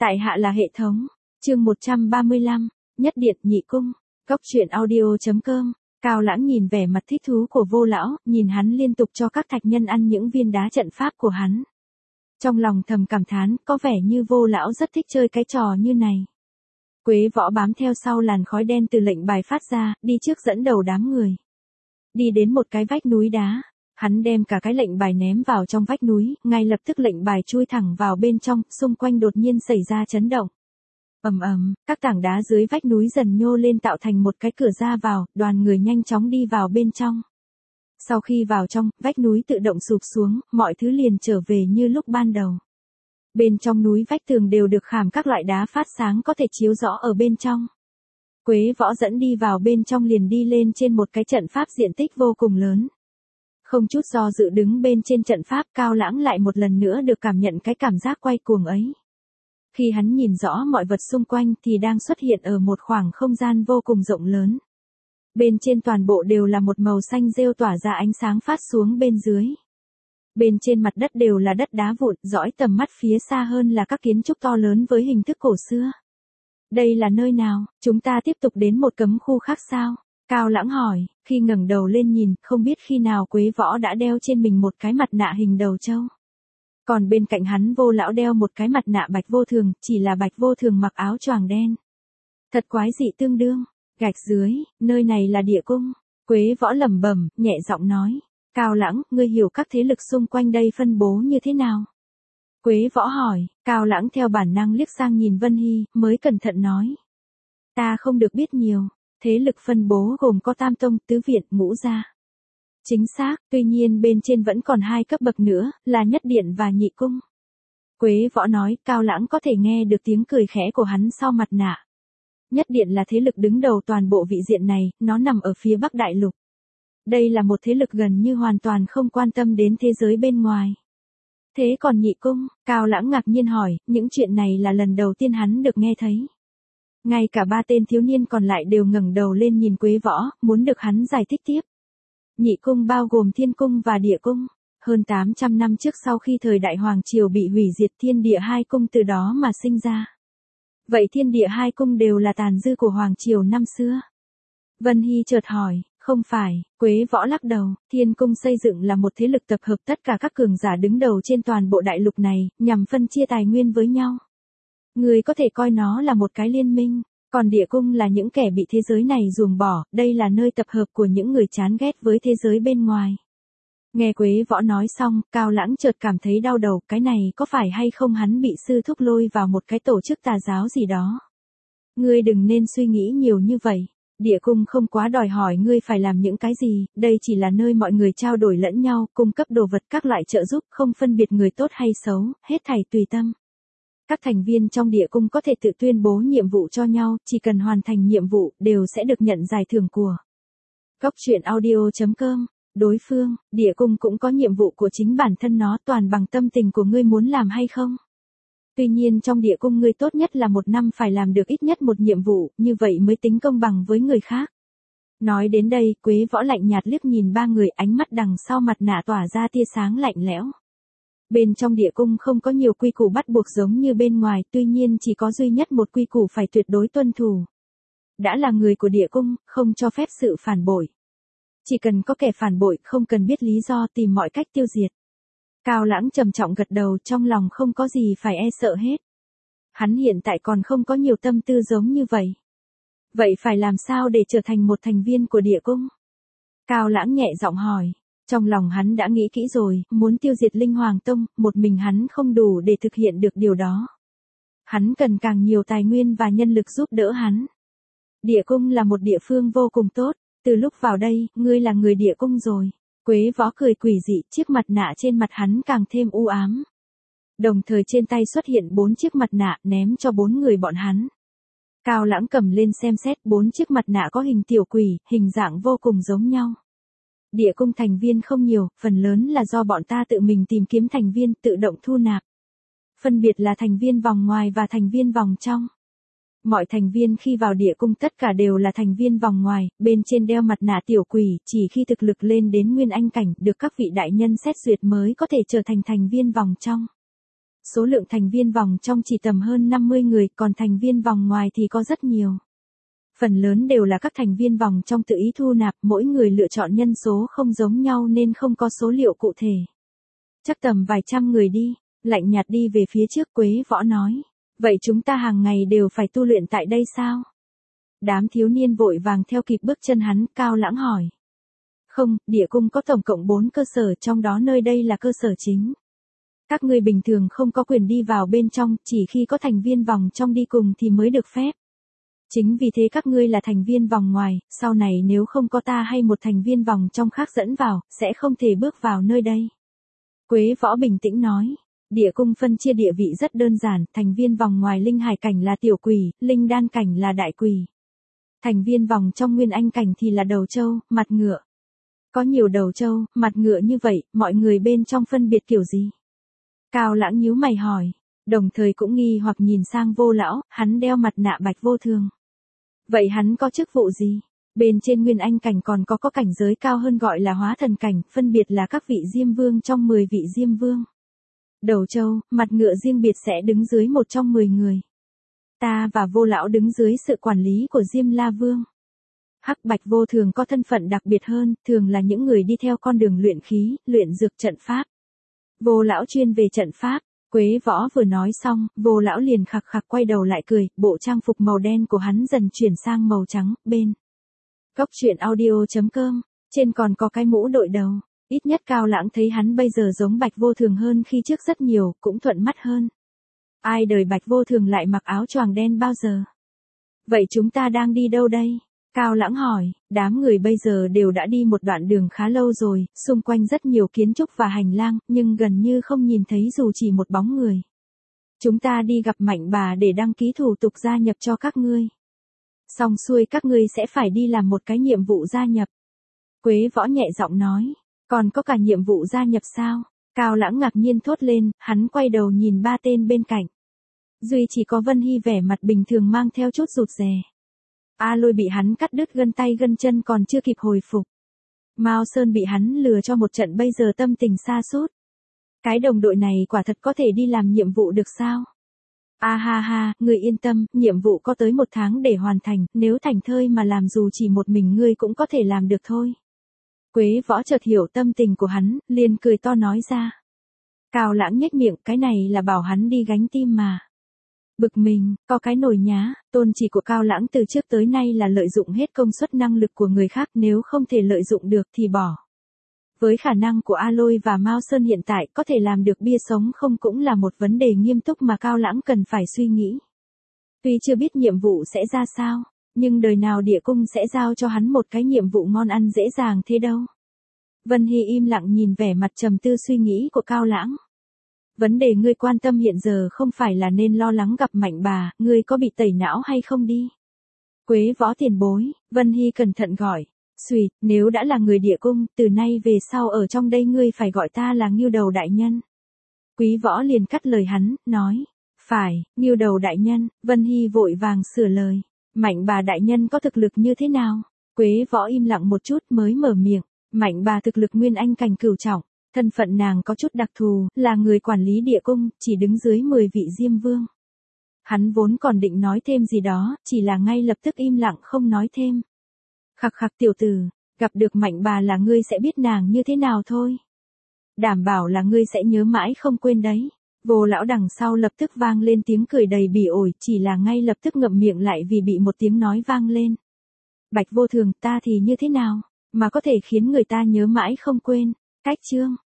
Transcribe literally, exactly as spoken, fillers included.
Tại hạ là hệ thống. Chương một trăm ba mươi lăm, Nhất Điện Nhị Cung. Góc truyện audio chấm com. Cao Lãng nhìn vẻ mặt thích thú của Vô lão, nhìn hắn liên tục cho các thạch nhân ăn những viên đá trận pháp của hắn. Trong lòng thầm cảm thán, có vẻ như Vô lão rất thích chơi cái trò như này. Quế Võ bám theo sau làn khói đen từ lệnh bài phát ra, đi trước dẫn đầu đám người. Đi đến một cái vách núi đá, hắn đem cả cái lệnh bài ném vào trong vách núi, ngay lập tức lệnh bài chui thẳng vào bên trong, xung quanh đột nhiên xảy ra chấn động. Ầm ầm, các tảng đá dưới vách núi dần nhô lên tạo thành một cái cửa ra vào, đoàn người nhanh chóng đi vào bên trong. Sau khi vào trong, vách núi tự động sụp xuống, mọi thứ liền trở về như lúc ban đầu. Bên trong núi vách tường đều được khảm các loại đá phát sáng có thể chiếu rõ ở bên trong. Quế Võ dẫn đi vào bên trong liền đi lên trên một cái trận pháp diện tích vô cùng lớn. Không chút do dự đứng bên trên trận pháp, Cao Lãng lại một lần nữa được cảm nhận cái cảm giác quay cuồng ấy. Khi hắn nhìn rõ mọi vật xung quanh thì đang xuất hiện ở một khoảng không gian vô cùng rộng lớn. Bên trên toàn bộ đều là một màu xanh rêu tỏa ra ánh sáng phát xuống bên dưới. Bên trên mặt đất đều là đất đá vụn, dõi tầm mắt phía xa hơn là các kiến trúc to lớn với hình thức cổ xưa. Đây là nơi nào, chúng ta tiếp tục đến một cấm khu khác sao? Cao Lãng hỏi, khi ngẩng đầu lên nhìn, không biết khi nào Quế Võ đã đeo trên mình một cái mặt nạ hình đầu trâu. Còn bên cạnh hắn Vô lão đeo một cái mặt nạ Bạch Vô Thường, chỉ là Bạch Vô Thường mặc áo choàng đen. Thật quái dị tương đương, gạch dưới, nơi này là địa cung. Quế Võ lẩm bẩm, nhẹ giọng nói. Cao Lãng, ngươi hiểu các thế lực xung quanh đây phân bố như thế nào? Quế Võ hỏi, Cao Lãng theo bản năng liếc sang nhìn Vân Hy, mới cẩn thận nói. Ta không được biết nhiều, thế lực phân bố gồm có Tam Tông, Tứ Viện, Ngũ Gia. Chính xác, tuy nhiên bên trên vẫn còn hai cấp bậc nữa, là Nhất Điện và Nhị Cung. Quế Võ nói, Cao Lãng có thể nghe được tiếng cười khẽ của hắn sau mặt nạ. Nhất Điện là thế lực đứng đầu toàn bộ vị diện này, nó nằm ở phía Bắc Đại Lục. Đây là một thế lực gần như hoàn toàn không quan tâm đến thế giới bên ngoài. Thế còn Nhị Cung, Cao Lãng ngạc nhiên hỏi, những chuyện này là lần đầu tiên hắn được nghe thấy. Ngay cả ba tên thiếu niên còn lại đều ngẩng đầu lên nhìn Quế Võ, muốn được hắn giải thích tiếp. Nhị Cung bao gồm Thiên Cung và Địa Cung. Hơn tám trăm năm trước sau khi thời đại Hoàng Triều bị hủy diệt, Thiên Địa hai cung từ đó mà sinh ra. Vậy Thiên Địa hai cung đều là tàn dư của Hoàng Triều năm xưa? Vân Hy chợt hỏi, không phải, Quế Võ lắc đầu, Thiên Cung xây dựng là một thế lực tập hợp tất cả các cường giả đứng đầu trên toàn bộ đại lục này, nhằm phân chia tài nguyên với nhau. Người có thể coi nó là một cái liên minh. Còn Địa Cung là những kẻ bị thế giới này ruồng bỏ, đây là nơi tập hợp của những người chán ghét với thế giới bên ngoài. Nghe Quế Võ nói xong, Cao Lãng chợt cảm thấy đau đầu, cái này có phải hay không hắn bị sư thúc lôi vào một cái tổ chức tà giáo gì đó. Ngươi đừng nên suy nghĩ nhiều như vậy, Địa Cung không quá đòi hỏi ngươi phải làm những cái gì, đây chỉ là nơi mọi người trao đổi lẫn nhau, cung cấp đồ vật các loại trợ giúp, không phân biệt người tốt hay xấu, hết thảy tùy tâm. Các thành viên trong Địa Cung có thể tự tuyên bố nhiệm vụ cho nhau, chỉ cần hoàn thành nhiệm vụ, đều sẽ được nhận giải thưởng của. Góc truyện audio chấm com. Đối phương, Địa Cung cũng có nhiệm vụ của chính bản thân nó, toàn bằng tâm tình của ngươi muốn làm hay không. Tuy nhiên trong Địa Cung ngươi tốt nhất là một năm phải làm được ít nhất một nhiệm vụ, như vậy mới tính công bằng với người khác. Nói đến đây, Quế Võ lạnh nhạt liếc nhìn ba người, ánh mắt đằng sau mặt nạ tỏa ra tia sáng lạnh lẽo. Bên trong Địa Cung không có nhiều quy củ bắt buộc giống như bên ngoài, tuy nhiên chỉ có duy nhất một quy củ phải tuyệt đối tuân thủ. Đã là người của Địa Cung, không cho phép sự phản bội. Chỉ cần có kẻ phản bội, không cần biết lý do, tìm mọi cách tiêu diệt. Cao Lãng trầm trọng gật đầu, trong lòng không có gì phải e sợ hết. Hắn hiện tại còn không có nhiều tâm tư giống như vậy. Vậy phải làm sao để trở thành một thành viên của Địa Cung? Cao Lãng nhẹ giọng hỏi. Trong lòng hắn đã nghĩ kỹ rồi, muốn tiêu diệt Linh Hoàng Tông, một mình hắn không đủ để thực hiện được điều đó. Hắn cần càng nhiều tài nguyên và nhân lực giúp đỡ hắn. Địa Cung là một địa phương vô cùng tốt, từ lúc vào đây, ngươi là người Địa Cung rồi. Quế Võ cười quỷ dị, chiếc mặt nạ trên mặt hắn càng thêm u ám. Đồng thời trên tay xuất hiện bốn chiếc mặt nạ, ném cho bốn người bọn hắn. Cao Lãng cầm lên xem xét, bốn chiếc mặt nạ có hình tiểu quỷ, hình dạng vô cùng giống nhau. Địa Cung thành viên không nhiều, phần lớn là do bọn ta tự mình tìm kiếm thành viên, tự động thu nạp. Phân biệt là thành viên vòng ngoài và thành viên vòng trong. Mọi thành viên khi vào Địa Cung tất cả đều là thành viên vòng ngoài, bên trên đeo mặt nạ tiểu quỷ, chỉ khi thực lực lên đến Nguyên Anh cảnh, được các vị đại nhân xét duyệt mới có thể trở thành thành viên vòng trong. Số lượng thành viên vòng trong chỉ tầm hơn năm mươi người, còn thành viên vòng ngoài thì có rất nhiều. Phần lớn đều là các thành viên vòng trong tự ý thu nạp, mỗi người lựa chọn nhân số không giống nhau nên không có số liệu cụ thể. Chắc tầm vài trăm người đi, lạnh nhạt đi về phía trước. Quế Võ nói. Vậy chúng ta hàng ngày đều phải tu luyện tại đây sao? Đám thiếu niên vội vàng theo kịp bước chân hắn. Cao Lãng hỏi. Không, địa cung có tổng cộng bốn cơ sở, trong đó nơi đây là cơ sở chính. Các ngươi bình thường không có quyền đi vào bên trong, chỉ khi có thành viên vòng trong đi cùng thì mới được phép. Chính vì thế các ngươi là thành viên vòng ngoài, sau này nếu không có ta hay một thành viên vòng trong khác dẫn vào, sẽ không thể bước vào nơi đây. Quế Võ bình tĩnh nói. Địa cung phân chia địa vị rất đơn giản, thành viên vòng ngoài linh hải cảnh là tiểu quỷ, linh đan cảnh là đại quỷ. Thành viên vòng trong nguyên anh cảnh thì là đầu trâu, mặt ngựa. Có nhiều đầu trâu, mặt ngựa như vậy, mọi người bên trong phân biệt kiểu gì? Cao Lãng nhíu mày hỏi, đồng thời cũng nghi hoặc nhìn sang Vô Lão, hắn đeo mặt nạ Bạch Vô Thường. Vậy hắn có chức vụ gì? Bên trên nguyên anh cảnh còn có có cảnh giới cao hơn gọi là hóa thần cảnh, phân biệt là các vị Diêm Vương trong mười vị Diêm Vương. Đầu trâu, mặt ngựa riêng biệt sẽ đứng dưới một trong mười người. Ta và Vô Lão đứng dưới sự quản lý của Diêm La Vương. Hắc Bạch Vô Thường có thân phận đặc biệt hơn, thường là những người đi theo con đường luyện khí, luyện dược trận pháp. Vô Lão chuyên về trận pháp. Quế Võ vừa nói xong, Vô Lão liền khặc khặc quay đầu lại cười, bộ trang phục màu đen của hắn dần chuyển sang màu trắng. Bên Cốc truyện audio chấm com, trên còn có cái mũ đội đầu. Ít nhất Cao Lãng thấy hắn bây giờ giống Bạch Vô Thường hơn khi trước rất nhiều, cũng thuận mắt hơn. Ai đời Bạch Vô Thường lại mặc áo choàng đen bao giờ? Vậy chúng ta đang đi đâu đây? Cao Lãng hỏi. Đám người bây giờ đều đã đi một đoạn đường khá lâu rồi, xung quanh rất nhiều kiến trúc và hành lang, nhưng gần như không nhìn thấy dù chỉ một bóng người. Chúng ta đi gặp Mạnh bà để đăng ký thủ tục gia nhập cho các ngươi. Xong xuôi các ngươi sẽ phải đi làm một cái nhiệm vụ gia nhập. Quế Võ nhẹ giọng nói. Còn có cả nhiệm vụ gia nhập sao? Cao Lãng ngạc nhiên thốt lên, hắn quay đầu nhìn ba tên bên cạnh. Duy chỉ có Vân Hy vẻ mặt bình thường mang theo chút rụt rè. A Lôi bị hắn cắt đứt gân tay gân chân còn chưa kịp hồi phục. Mao Sơn bị hắn lừa cho một trận bây giờ tâm tình sa sút. Cái đồng đội này quả thật có thể đi làm nhiệm vụ được sao? A ha ha, ngươi yên tâm, nhiệm vụ có tới một tháng để hoàn thành, nếu thành thơi mà làm dù chỉ một mình ngươi cũng có thể làm được thôi. Quế Võ chợt hiểu tâm tình của hắn, liền cười to nói ra. Cao Lãng nhếch miệng, cái này là bảo hắn đi gánh tim mà. Bực mình, có cái nồi nhá, tôn chỉ của Cao Lãng từ trước tới nay là lợi dụng hết công suất năng lực của người khác, nếu không thể lợi dụng được thì bỏ. Với khả năng của A Lôi và Mao Sơn hiện tại, có thể làm được bia sống không cũng là một vấn đề nghiêm túc mà Cao Lãng cần phải suy nghĩ. Tuy chưa biết nhiệm vụ sẽ ra sao, nhưng đời nào địa cung sẽ giao cho hắn một cái nhiệm vụ ngon ăn dễ dàng thế đâu. Vân Hy im lặng nhìn vẻ mặt trầm tư suy nghĩ của Cao Lãng. Vấn đề ngươi quan tâm hiện giờ không phải là nên lo lắng gặp Mạnh bà, ngươi có bị tẩy não hay không đi. Quế Võ tiền bối, Vân Hy cẩn thận gọi. Xùi, nếu đã là người địa cung, từ nay về sau ở trong đây ngươi phải gọi ta là Ngưu Đầu đại nhân. Quý Võ liền cắt lời hắn, nói. Phải, Ngưu Đầu đại nhân. Vân Hy vội vàng sửa lời. Mạnh bà đại nhân có thực lực như thế nào? Quế Võ im lặng một chút mới mở miệng. Mạnh bà thực lực nguyên anh cảnh cửu trọng. Thân phận nàng có chút đặc thù, là người quản lý địa cung, chỉ đứng dưới mười vị Diêm Vương. Hắn vốn còn định nói thêm gì đó, chỉ là ngay lập tức im lặng không nói thêm. Khặc khặc tiểu tử, gặp được Mạnh bà là ngươi sẽ biết nàng như thế nào thôi. Đảm bảo là ngươi sẽ nhớ mãi không quên đấy. Vô Lão đằng sau lập tức vang lên tiếng cười đầy bỉ ổi, chỉ là ngay lập tức ngậm miệng lại vì bị một tiếng nói vang lên. Bạch Vô Thường, ta thì như thế nào, mà có thể khiến người ta nhớ mãi không quên. Cách chương